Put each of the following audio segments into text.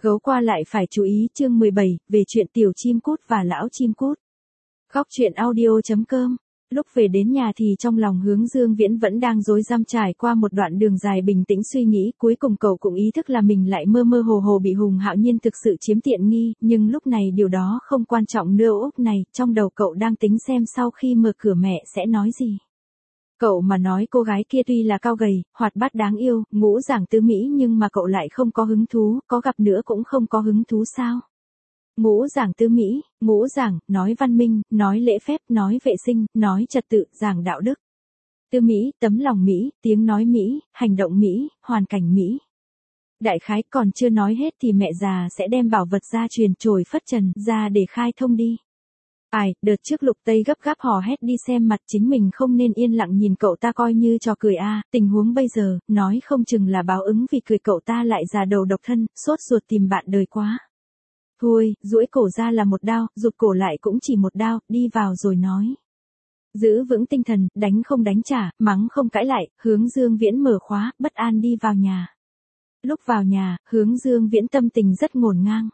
Gấu qua lại phải chú ý chương 17, về chuyện tiểu chim cút và lão chim cút. Góc truyện audio.com. Lúc về đến nhà thì trong lòng Hướng Dương Viễn vẫn đang rối rắm trải qua một đoạn đường dài bình tĩnh suy nghĩ, cuối cùng cậu cũng ý thức là mình lại mơ mơ hồ hồ bị Hùng Hạo Nhiên thực sự chiếm tiện nghi, nhưng lúc này điều đó không quan trọng nữa. Úc này, trong đầu cậu đang tính xem sau khi mở cửa mẹ sẽ nói gì. Cậu mà nói cô gái kia tuy là cao gầy, hoạt bát đáng yêu, ngũ giảng tứ mỹ nhưng mà cậu lại không có hứng thú, có gặp nữa cũng không có hứng thú sao? Ngũ giảng tứ mỹ, ngũ giảng, nói văn minh, nói lễ phép, nói vệ sinh, nói trật tự, giảng đạo đức. Tứ mỹ, tấm lòng mỹ, tiếng nói mỹ, hành động mỹ, hoàn cảnh mỹ. Đại khái còn chưa nói hết thì mẹ già sẽ đem bảo vật gia truyền trồi phất trần ra để khai thông đi. Ai, đợt trước Lục Tây gấp gáp hò hét đi xem mặt chính mình không nên yên lặng nhìn cậu ta coi như trò cười à, tình huống bây giờ, nói không chừng là báo ứng vì cười cậu ta lại già đầu độc thân, sốt ruột tìm bạn đời quá. Thôi, duỗi cổ ra là một đao, rụt cổ lại cũng chỉ một đao, đi vào rồi nói. Giữ vững tinh thần, đánh không đánh trả, mắng không cãi lại, Hướng Dương Viễn mở khóa, bất an đi vào nhà. Lúc vào nhà, Hướng Dương Viễn tâm tình rất ngổn ngang.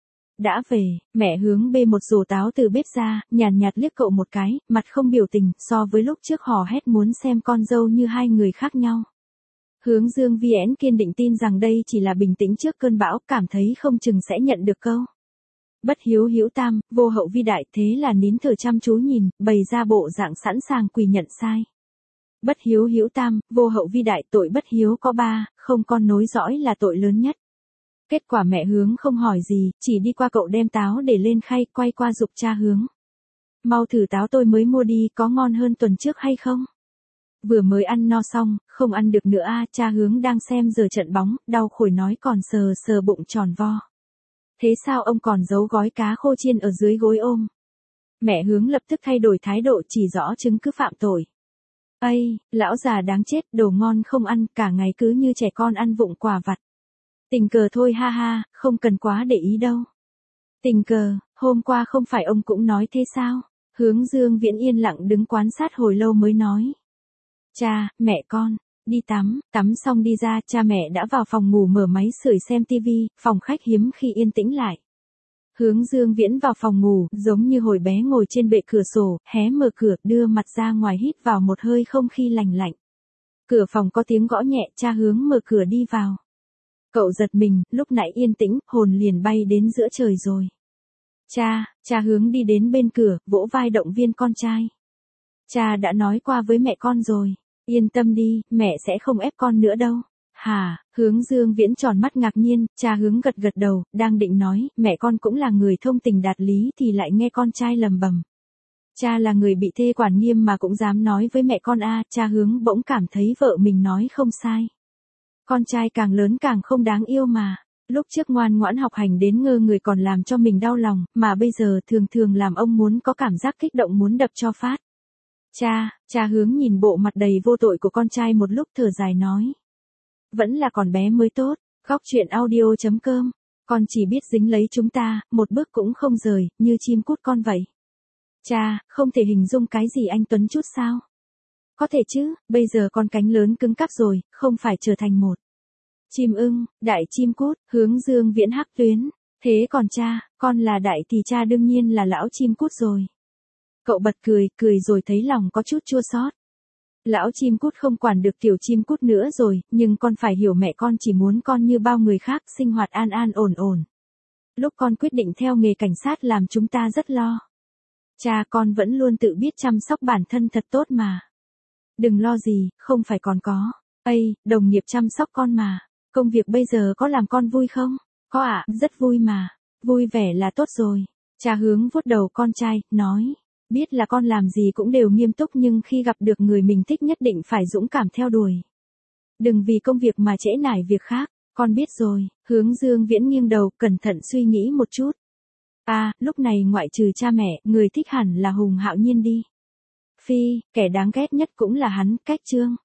Đã về, mẹ Hướng bê một rổ táo từ bếp ra, nhàn nhạt liếc cậu một cái, mặt không biểu tình, so với lúc trước hò hét muốn xem con dâu như hai người khác nhau. Hướng Dương Viễn kiên định tin rằng đây chỉ là bình tĩnh trước cơn bão, cảm thấy không chừng sẽ nhận được câu. Bất hiếu hữu tam, vô hậu vi đại, thế là nín thở chăm chú nhìn, bày ra bộ dạng sẵn sàng quỳ nhận sai. Bất hiếu hữu tam, vô hậu vi đại, tội bất hiếu có 3, không con nối dõi là tội lớn nhất. Kết quả mẹ Hướng không hỏi gì, chỉ đi qua cậu đem táo để lên khay, quay qua giục cha Hướng. Mau thử táo tôi mới mua đi, có ngon hơn tuần trước hay không? Vừa mới ăn no xong, không ăn được nữa à, cha Hướng đang xem giờ trận bóng, đau khổi nói còn sờ sờ bụng tròn vo. Thế sao ông còn giấu gói cá khô chiên ở dưới gối ôm? Mẹ Hướng lập tức thay đổi thái độ chỉ rõ chứng cứ phạm tội. Ây, lão già đáng chết, đồ ngon không ăn, cả ngày cứ như trẻ con ăn vụng quà vặt. Tình cờ thôi ha ha, không cần quá để ý đâu. Tình cờ, hôm qua không phải ông cũng nói thế sao? Hướng Dương Viễn yên lặng đứng quan sát hồi lâu mới nói. Cha, mẹ con, đi tắm, tắm xong đi ra, cha mẹ đã vào phòng ngủ mở máy sưởi xem tivi, phòng khách hiếm khi yên tĩnh lại. Hướng Dương Viễn vào phòng ngủ, giống như hồi bé ngồi trên bệ cửa sổ, hé mở cửa, đưa mặt ra ngoài hít vào một hơi không khí lành lạnh. Cửa phòng có tiếng gõ nhẹ, cha Hướng mở cửa đi vào. Cậu giật mình, lúc nãy yên tĩnh, hồn liền bay đến giữa trời rồi. Cha Hướng đi đến bên cửa, vỗ vai động viên con trai. Cha đã nói qua với mẹ con rồi, yên tâm đi, mẹ sẽ không ép con nữa đâu. Hả, Hướng Dương Viễn tròn mắt ngạc nhiên, cha Hướng gật gật đầu, đang định nói, mẹ con cũng là người thông tình đạt lý thì lại nghe con trai lầm bầm. Cha là người bị thê quản nghiêm mà cũng dám nói với mẹ con à, cha Hướng bỗng cảm thấy vợ mình nói không sai. Con trai càng lớn càng không đáng yêu mà. Lúc trước ngoan ngoãn học hành đến ngơ người còn làm cho mình đau lòng, mà bây giờ thường thường làm ông muốn có cảm giác kích động muốn đập cho phát. Cha Hướng nhìn bộ mặt đầy vô tội của con trai một lúc thở dài nói. Vẫn là còn bé mới tốt, góc truyện audio.com. Con chỉ biết dính lấy chúng ta, một bước cũng không rời, như chim cút con vậy. Cha, không thể hình dung cái gì anh Tuấn chút sao? Có thể chứ, bây giờ con cánh lớn cứng cáp rồi, không phải trở thành một chim ưng, đại chim cút, Hướng Dương Viễn hắc tuyến. Thế còn cha, con là đại thì cha đương nhiên là lão chim cút rồi. Cậu bật cười rồi thấy lòng có chút chua xót. Lão chim cút không quản được tiểu chim cút nữa rồi, nhưng con phải hiểu mẹ con chỉ muốn con như bao người khác, sinh hoạt an an ổn ổn. Lúc con quyết định theo nghề cảnh sát làm chúng ta rất lo. Cha con vẫn luôn tự biết chăm sóc bản thân thật tốt mà. Đừng lo gì, không phải còn có. Ây, đồng nghiệp chăm sóc con mà. Công việc bây giờ có làm con vui không? Có ạ, rất vui mà. Vui vẻ là tốt rồi. Cha Hướng vuốt đầu con trai, nói. Biết là con làm gì cũng đều nghiêm túc nhưng khi gặp được người mình thích nhất định phải dũng cảm theo đuổi. Đừng vì công việc mà trễ nải việc khác. Con biết rồi. Hướng Dương Viễn nghiêng đầu, cẩn thận suy nghĩ một chút. À, lúc này ngoại trừ cha mẹ, người thích hẳn là Hùng Hạo Nhiên đi. Phi, kẻ đáng ghét nhất cũng là hắn, cách Trương.